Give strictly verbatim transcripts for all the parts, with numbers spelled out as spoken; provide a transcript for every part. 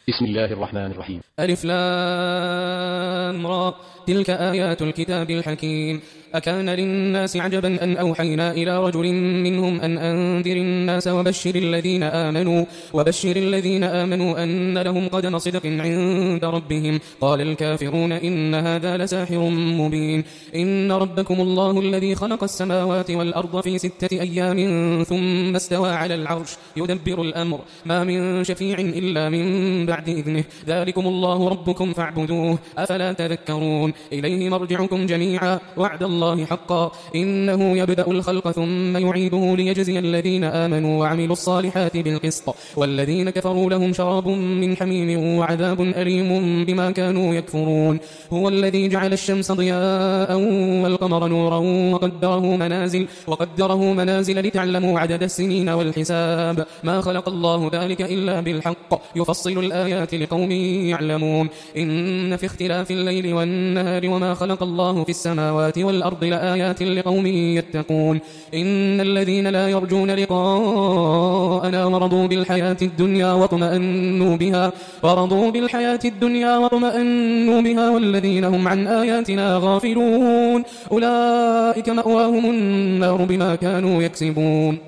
بسم الله الرحمن الرحيم. ألف لام را تلك آيات الكتاب الحكيم. أكان للناس عجبا أن أوحينا إلى رجل منهم أن أنذر الناس وبشر الذين آمنوا وبشر الذين آمنوا أن لهم قدم صدق عند ربهم. قال الكافرون إن هذا لساحر مبين. إن ربكم الله الذي خلق السماوات والأرض في ستة أيام ثم استوى على العرش يدبر الأمر ما من شفيع إلا من بعد إذنه ذلكم الله ربكم فاعبدوه أفلا تذكرون. إليه مرجعكم جميعا وعد الله حقا إنه يبدأ الخلق ثم يعيده ليجزي الذين آمنوا وعملوا الصالحات بالقسط والذين كفروا لهم شراب من حميم وعذاب أليم بما كانوا يكفرون. هو الذي جعل الشمس ضياء والقمر نورا وقدره منازل وقدره منازل لتعلموا عدد السنين والحساب ما خلق الله ذلك إلا بالحق يفصل الآيات لقوم يعلمون. إن في اختلاف الليل والنهار وما خلق الله في السماوات والأرض لآيات لقوم يتقون. إن الذين لا يرجون لقاءنا ورضوا بالحياة الدنيا واطمأنوا بها ورضوا بالحياة الدنيا واطمأنوا بها والذين هم عن آياتنا غافلون أولئك مأواهم النار بما كانوا يكسبون.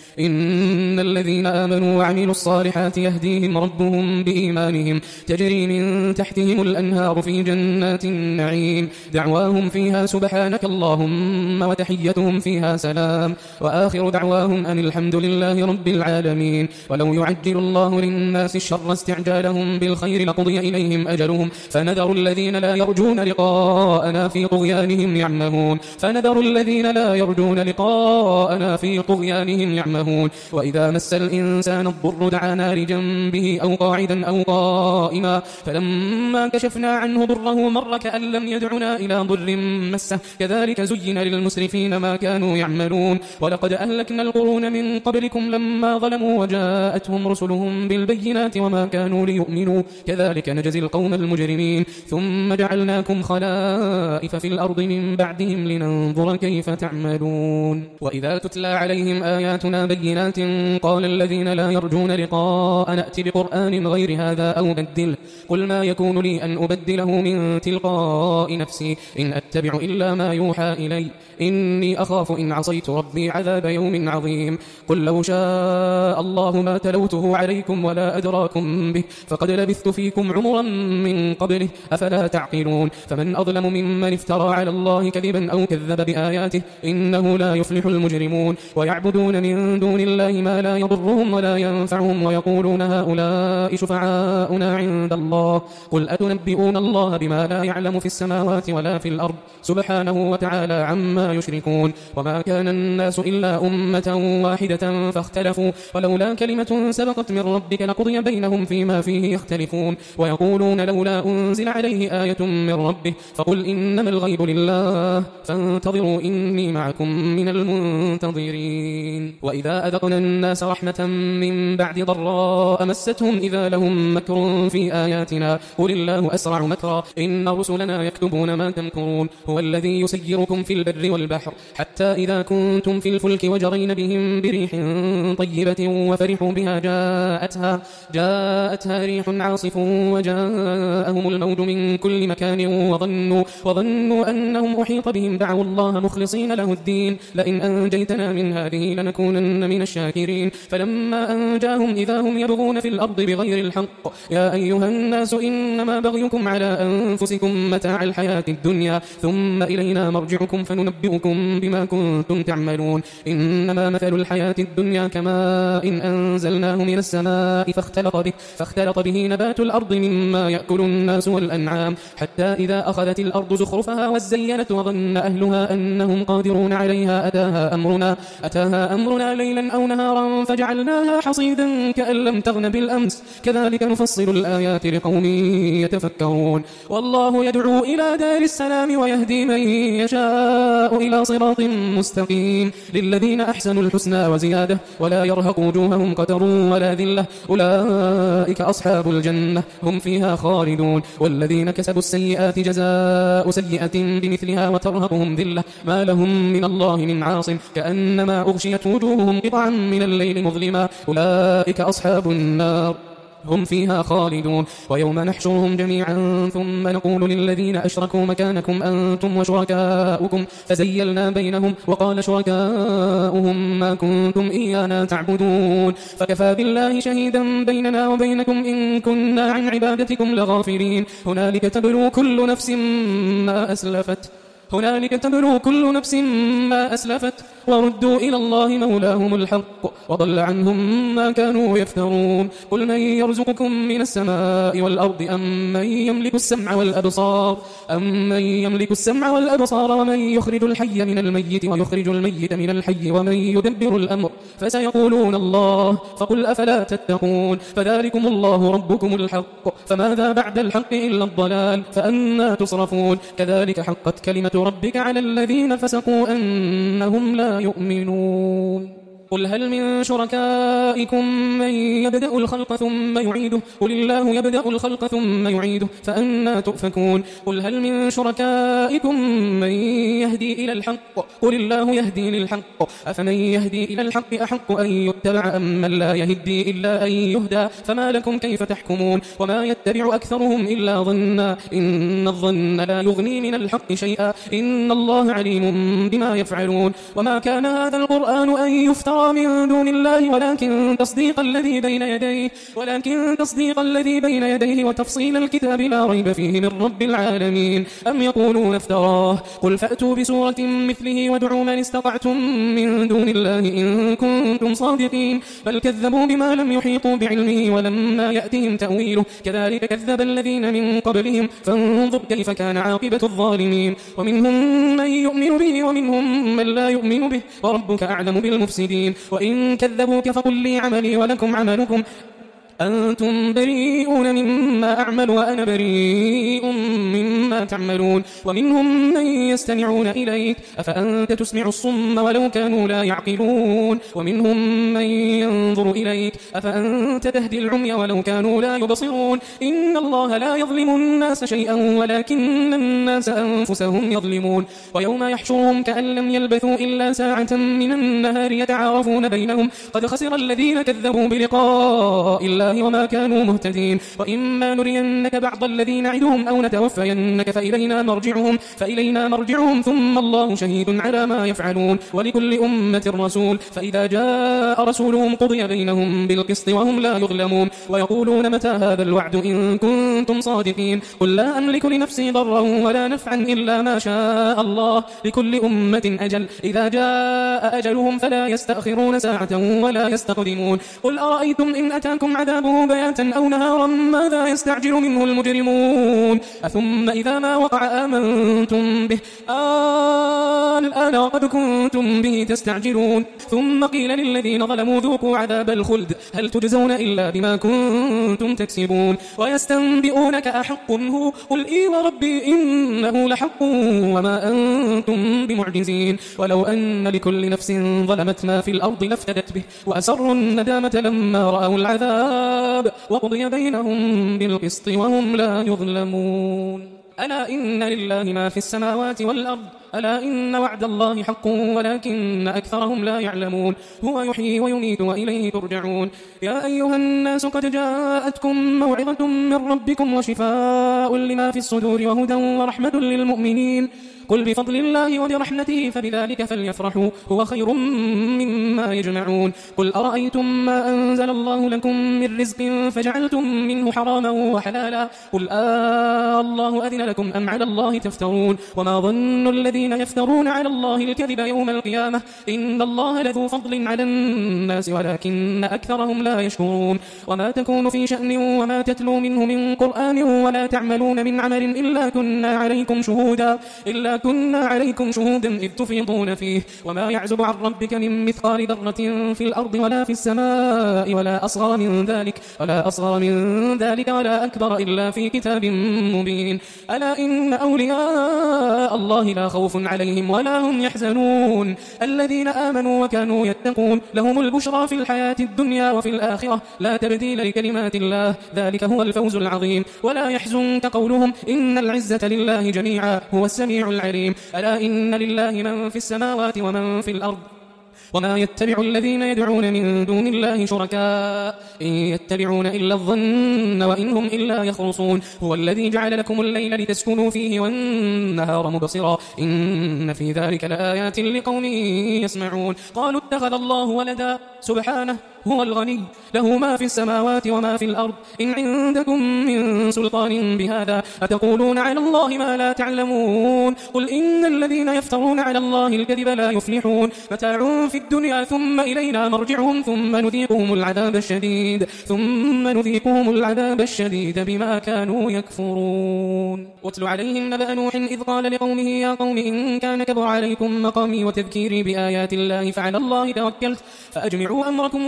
إن الذين آمنوا وعملوا الصالحات يهديهم ربهم بإيمانهم تجري من تحتهم الأنهار في جنات النعيم دعواهم فيها سبحانك اللهم وتحيتهم فيها سلام وآخر دعواهم أن الحمد لله رب العالمين. ولو يعجل الله للناس الشر استعجالهم بالخير لقضي إليهم أجلهم فنذر الذين لا يرجون لقاءنا في طغيانهم يعمهون فنذر الذين لا يرجون لقاءنا في طغيانهم يعمهون. وإذا مس الإنسان الضر دعانا لجنبه أو قاعدا أو قائما فلما كشفنا عنه ضره مر كأن لم يدعنا إلى ضر مسه كذلك زين للمسرفين ما كانوا يعملون. ولقد أهلكنا القرون من قبلكم لما ظلموا وجاءتهم رسلهم بالبينات وما كانوا ليؤمنوا كذلك نجزي القوم المجرمين. ثم جعلناكم خلائف في الأرض من بعدهم لننظر كيف تعملون. وإذا تتلى عليهم آياتنا بينات قال الذين لا يرجون لقاء نأتي بقرآن غير هذا أو بدله قل ما يكون لي أن أبدله من تلقاء نفسي إن أتبع إلا ما يوحى إلي إني أخاف إن عصيت ربي عذاب يوم عظيم. قل لو شاء الله ما تلوته عليكم ولا أدراكم به فقد لبثت فيكم عمرا من قبله أفلا تعقلون. فمن أظلم ممن افترى على الله كذبا أو كذب بآياته إنه لا يفلح المجرمون. ويعبدون من دون الله ما لا يضرهم ولا ينفعهم ويقولون هؤلاء شفعاؤنا عند الله قل أتنبئون الله بما لا يعلم في السماوات ولا في الأرض سبحانه وتعالى عما يشركون. وما كان الناس إلا أمة واحدة فاختلفوا ولولا كلمة سبقت من ربك لقضي بينهم فيما فيه يختلفون. ويقولون لولا أنزل عليه آية من ربه فقل إنما الغيب لله فانتظروا إني معكم من المنتظرين. وإذا أذقنا الناس رحمة من بعد ضراء مستهم إذا لهم مكر في آياتنا قل الله أسرع مكرا إن رسلنا يكتبون ما تمكرون. هو الذي يسيركم في البر والبحر حتى إذا كنتم في الفلك وجرين بهم بريح طيبة وفرحوا بها جاءتها, جاءتها ريح عاصف وجاءهم الموج من كل مكان وظنوا, وظنوا أنهم أحيط بهم دعوا الله مخلصين له الدين لئن أنجيتنا من هذه لنكونن من الشاكرين. فلما أنجاهم إذا هم يبغون في الأرض بغير الحق يا أيها الناس إنما بغيكم على أنفسكم متاع الحياة الدنيا ثم إلينا مرجعكم فننبئكم بما كنتم تعملون. إنما مثل الحياة الدنيا كماء إن أنزلناه من السماء فاختلط به, فاختلط به نبات الأرض مما يأكل الناس والأنعام حتى إذا أخذت الأرض زخرفها وزينت وظن أهلها أنهم قادرون عليها أتاها أمرنا, أتاها أمرنا ليلا أو نهارا فجعلناها حصيدا كأن لم تغن بالأمس كذلك نفصل الآيات لقوم يتفكرون. والله يدعو إلى دار السلام ويهدي من يشاء إلى صراط مستقيم للذين أحسنوا الحسنى وزيادة ولا يرهق وجوههم قتر ولا ذلة أولئك أصحاب الجنة هم فيها خالدون. والذين كسبوا السيئات جزاء سيئة بمثلها وترهقهم ذلة ما لهم من الله من عاصم كأنما أغشيت وجوههم قطعا من الليل مظلما أولئك أصحاب النار هم فيها خالدون. ويوم نحشرهم جميعا ثم نقول للذين أشركوا مكانكم أنتم وشركاؤكم فزيلنا بينهم وقال شركاؤهم ما كنتم إيانا تعبدون فكفى بالله شهيدا بيننا وبينكم إن كنا عن عبادتكم لغافلين. هنالك تبلو كل نفس ما أسلفت هنالك تبلو كل نفس ما أسلفت وردوا إلى الله مولاهم الحق وضل عنهم ما كانوا يفترون. قل من يرزقكم من السماء والأرض أم من يملك السمع والأبصار أم من يملك السمع والأبصار ومن يخرج الحي من الميت ويخرج الميت من الحي ومن يدبر الأمر فسيقولون الله فقل أفلا تتقون. فذلكم الله ربكم الحق فماذا بعد الحق إلا الضلال فأنا تصرفون. كذلك حقت كلمة ربك على الذين فسقوا أنهم لا يؤمنون. قل هل من شركائكم من يبدأ الخلق ثم يعيده قل الله يبدأ الخلق ثم يعيده فأنا تؤفكون. قل هل من شركائكم من يهدي إلى الحق قل الله يهدي للحق أفمن يهدي إلى الحق أحق أن يتبع أم من لا يهدي إلا أن يهدى فما لكم كيف تحكمون. وما يتبع أكثرهم إلا ظنا إن الظن لا يغني من الحق شيئا إن الله عليم بما يفعلون. وما كان هذا القرآن أن يفترى من دون الله ولكن تصديق الذي بين يديه ولكن تصديق الذي بين يديه وتفصيل الكتاب لا ريب فيه من رب العالمين. أم يقولون افتراه قل فأتوا بسورة مثله وادعوا من استطعتم من دون الله إن كنتم صادقين. بل كذبوا بما لم يحيطوا بعلمه ولما يأتهم تأويله كذلك كذب الذين من قبلهم فانظر كيف كان عاقبة الظالمين. ومنهم من يؤمن به ومنهم من لا يؤمن به وربك أعلم بالمفسدين. وإن كذبوك فقل لي عملي ولكم عملكم أنتم بريئون مما أعمل وأنا بريء مما تعملون. ومنهم من يستمعون إليك أفأنت تسمع الصم ولو كانوا لا يعقلون. ومنهم من ينظر إليك أفأنت تهدي العمي ولو كانوا لا يبصرون. إن الله لا يظلم الناس شيئا ولكن الناس أنفسهم يظلمون. ويوم يحشرهم كأن لم يلبثوا إلا ساعة من النهار يتعارفون بينهم قد خسر الذين كذبوا بلقاء الله وما كانوا مهتدين. وإما نرينك بعض الذين نعدهم أو نتوفينك فإلينا مرجعهم فإلينا مرجعهم ثم الله شهيد على ما يفعلون. ولكل أمة رسول فإذا جاء رسولهم قضي بينهم بالقسط وهم لا يظلمون. ويقولون متى هذا الوعد إن كنتم صادقين قل لا أملك لنفسي ضرا ولا نفعا إلا ما شاء الله لكل أمة أجل إذا جاء أجلهم فلا يستأخرون ساعة ولا يستقدمون. قل أرأيتم إن أتاكم عذاب بياتا أو نهارا ماذا يستعجل منه المجرمون أثم إذا ما وقع آمنتم به آه الآن وقد كنتم به تستعجلون. ثم قيل للذين ظلموا ذوقوا عذاب الخلد هل تجزون إلا بما كنتم تكسبون. ويستنبئونك أحق هو قل إي وربي إنه لحق وما أنتم بمعجزين. ولو أن لكل نفس ظلمت ما في الأرض لافتدت به وأسروا الندامة لما رأوا العذاب وقضي بينهم بالقسط وهم لا يظلمون. ألا إن لله ما في السماوات والأرض ألا إن وعد الله حق ولكن أكثرهم لا يعلمون. هو يحيي ويميت وإليه ترجعون. يا أيها الناس قد جاءتكم موعظة من ربكم وشفاء لما في الصدور وهدى ورحمة للمؤمنين. قل بفضل الله وبرحمته فبذلك فليفرحوا هو خير مما يجمعون. قل أرأيتم ما أنزل الله لكم من رزق فجعلتم منه حراما وحلالا قل آه الله أذن لكم أم على الله تفترون. وما ظن الذين يفترون على الله الكذب يوم القيامة إن الله لذو فضل على الناس ولكن أكثرهم لا يشكرون. وما تكون في شأن وما تتلو منه من قرآن ولا تعملون من عمل إلا كنا عليكم شهودا إلا كنا عليكم شهودا إذ تفيضون فيه. وما يعزب عن ربك من مثقال ذرة في الأرض ولا في السماء ولا أصغر من ذلك ولا أصغر من ذلك ولا أكبر إلا في كتاب مبين. ألا إن أولياء الله لا خوف عليهم ولا هم يحزنون الذين آمنوا وكانوا يتقون لهم البشرى في الحياة الدنيا وفي الآخرة لا تبديل لكلمات الله ذلك هو الفوز العظيم. ولا يحزنك قولهم إن العزة لله جميعا هو السميع العليم. ألا إن لله من في السماوات ومن في الأرض وما يتبع الذين يدعون من دون الله شركاء إن يتبعون إلا الظن وإن هم إلا يخرصون هو الذي جعل لكم الليل لتسكنوا فيه والنهار مبصرا إن في ذلك لآيات لقوم يسمعون قالوا اتخذ الله ولدا سبحانه هو الغني له ما في السماوات وما في الأرض إن عندكم من سلطان بهذا أتقولون على الله ما لا تعلمون قل إن الذين يفترون على الله الكذب لا يفلحون متاع في الدنيا ثم إلينا مرجعهم ثم نذيقهم العذاب الشديد ثم نذيقهم العذاب الشديد بما كانوا يكفرون واتل عليهم نبأ نوح إذ قال لقومه يا قوم إن كان كبر عليكم مقامي وتذكيري بآيات الله فعلى الله توكلت فأجمعوا أمركم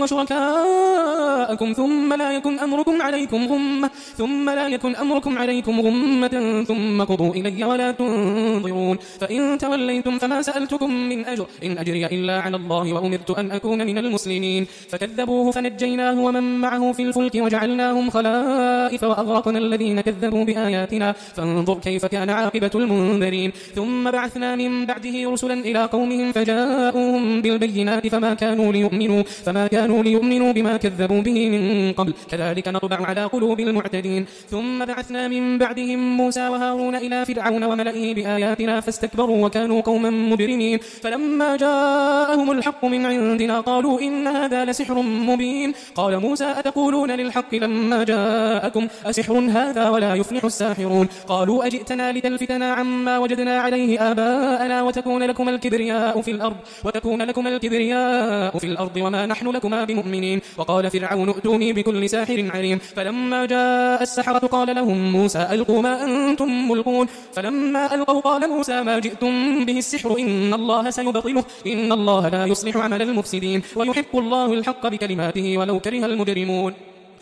وشركاءكم ثم لا يكن أمركم عليكم غمة ثم لا يكن أمركم عليكم غمة ثم قضوا إلي ولا تنظرون فإن توليتم فما سألتكم من أجر إن أجري إلا على الله وأمرت أن أكون من المسلمين فكذبوه فنجيناه ومن معه في الفلك وجعلناهم خلائف وأغرقنا الذين كذبوا بآياتنا فانظر كيف كان عاقبة المنذرين ثم بعثنا من بعده رسلا إلى قومهم فجاءوهم بالبينات فما كانوا ليؤمنوا فما كانوا ليؤمنوا بما كذبوا به من قبل كذلك نطبع على قلوب المعتدين ثم بعثنا من بعدهم موسى وهارون إلى فرعون وملئه بآياتنا فاستكبروا وكانوا قوما مجرمين فلما جاءهم الحق من عندنا قالوا إن هذا لسحر مبين قال موسى أتقولون للحق لما جاءكم أسحر هذا ولا يفلح الساحرون قالوا أجئتنا لتلفتنا عما وجدنا عليه آباءنا وتكون لكم الكبرياء في الأرض وتكون لكم الكبرياء في الأرض وما نحن لكما بمؤمنين وقال فرعون ائتوني بكل ساحر عليم فلما جاء السحرة قال لهم موسى ألقوا ما أنتم ملقون فلما ألقوا قال موسى ما جئتم به السحر إن الله سيبطله إن الله لا يصلح عمل المفسدين ويحق الله الحق بكلماته ولو كره المجرمون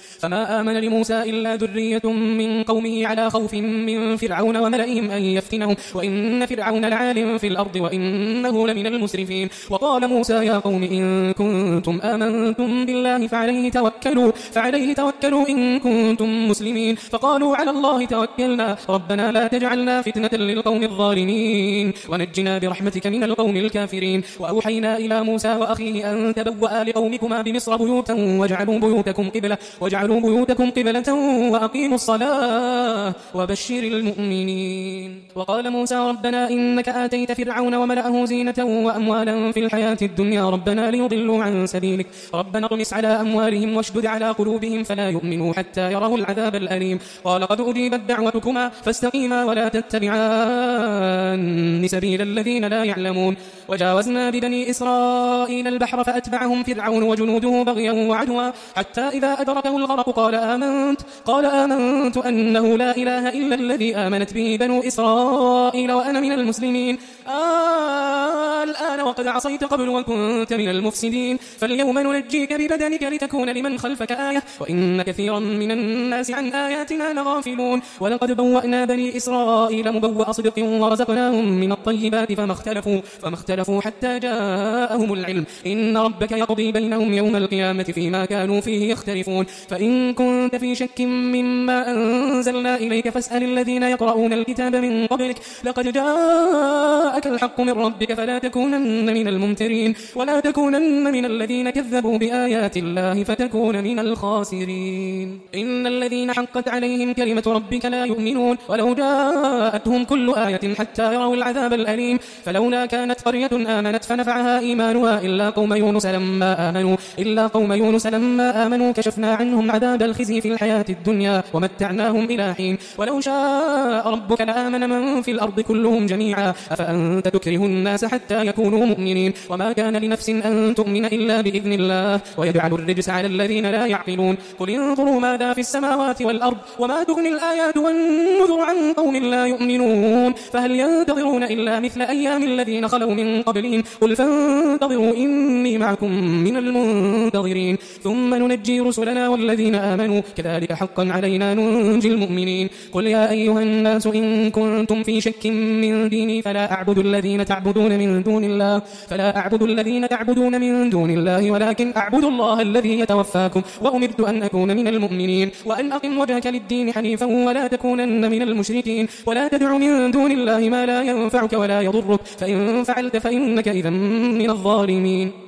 فما آمن لموسى إلا ذرية من قومه على خوف من فرعون وملئهم أن يفتنهم وإن فرعون لعال في الأرض وإنه لمن المسرفين وقال موسى يا قوم إن كنتم آمنتم بالله فعليه توكلوا فعليه توكلوا إن كنتم مسلمين فقالوا على الله توكلنا ربنا لا تجعلنا فتنة للقوم الظالمين ونجنا برحمتك من القوم الكافرين وأوحينا إلى موسى وأخيه أن تبوأ لقومكما بمصر بيوتا واجعلوا بيوتكم قبلة واجعلوا بيوتكم قبلة وأقيموا الصلاة وبشر المؤمنين وقال موسى ربنا إنك آتيت فرعون وملأه زينة وأموالا في الحياة الدنيا ربنا ليضلوا عن سبيلك ربنا اطمس على أموالهم واشدد على قلوبهم فلا يؤمنوا حتى يروا العذاب الأليم قال قد أجيبت دعوتكما فاستقيما ولا تتبعان سبيل الذين لا يعلمون وجاوزنا ببني إسرائيل البحر فأتبعهم فرعون وجنوده بغيا وعدوا حتى إذا أدركه الغرق قال آمنت قال آمنت أنه لا إله إلا الذي آمنت به بنو إسرائيل وأنا من المسلمين آه الآن وقد عصيت قبل وكنت من المفسدين فاليوم ننجيك ببدنك لتكون لمن خلفك آية وإن كثيرا من الناس عن آياتنا لغافلون ولقد بوأنا بني إسرائيل مبوأ صدق ورزقناهم من الطيبات فما اختلفوا فما اختلفوا حتى جاءهم العلم إن ربك يقضي بينهم يوم القيامة فيما كانوا فيه يختلفون فإن كنت في شك مما أنزلنا إليك فاسأل الذين يقرؤون الكتاب من قبلك لقد جاءك الحق من ربك فلا تكونن من الممترين ولا تكونن من الذين كذبوا بآيات الله فتكون من الخاسرين إن الذين حقت عليهم كلمة ربك لا يؤمنون ولو جاءتهم كل آية حتى يروا العذاب الأليم فلولا كانت قرية آمنت فنفعها إيمانها إلا قوم يونس لما آمنوا إلا قوم يونس لما آمنوا كشفنا عنهم عذاب الخزي في الحياة الدنيا ومتعناهم إلى حين ولو شاء ربك لآمن من في الأرض كلهم جميعا أفأنت تكره الناس حتى يكونوا مؤمنين وما كان لنفس أن تؤمن إلا بإذن الله ويجعل الرجس على الذين لا يعقلون قل انظروا ماذا في السماوات والأرض وما تغني الآيات والنذر عن قوم لا يؤمنون فهل ينتظرون إلا مثل أيام الذين خلوا من قبلهم قل فانتظروا إني معكم من المنتظرين ثم ننجي رسلنا والذين آمنوا كذلك حقا علينا ننجي المؤمنين قل يا أيها الناس إن كنتم في شك من ديني فلا أعبد الذين تعبدون من دون الله فلا أعبد الذين تعبدون من دون الله ولكن أعبد الله الذي يتوفاكم وأمرت أن أكون من المؤمنين وأن أقم وجهك للدين حنيفا ولا تكونن من المشركين ولا تدع من دون الله ما لا ينفعك ولا يضرك فإن فعلت فإنك إذا من الظالمين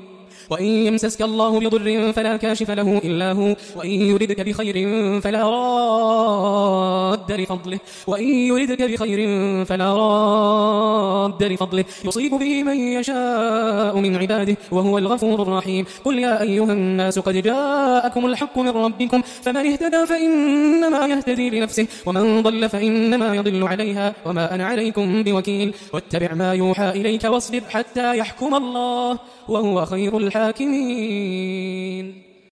وإن يمسسك الله بضر فلا كاشف له إلا هو وإن يردك بخير فلا راد لفضله وإن يردك بخير فلا راد لفضله يصيب به من يشاء من عباده وهو الغفور الرحيم. قل يا أيها الناس قد جاءكم الحق من ربكم فمن اهتدى فإنما يهتدي لنفسه ومن ضل فإنما يضل عليها وما أنا عليكم بوكيل. واتبع ما يوحى إليك واصبر حتى يحكم الله وهو خير الحاكمين.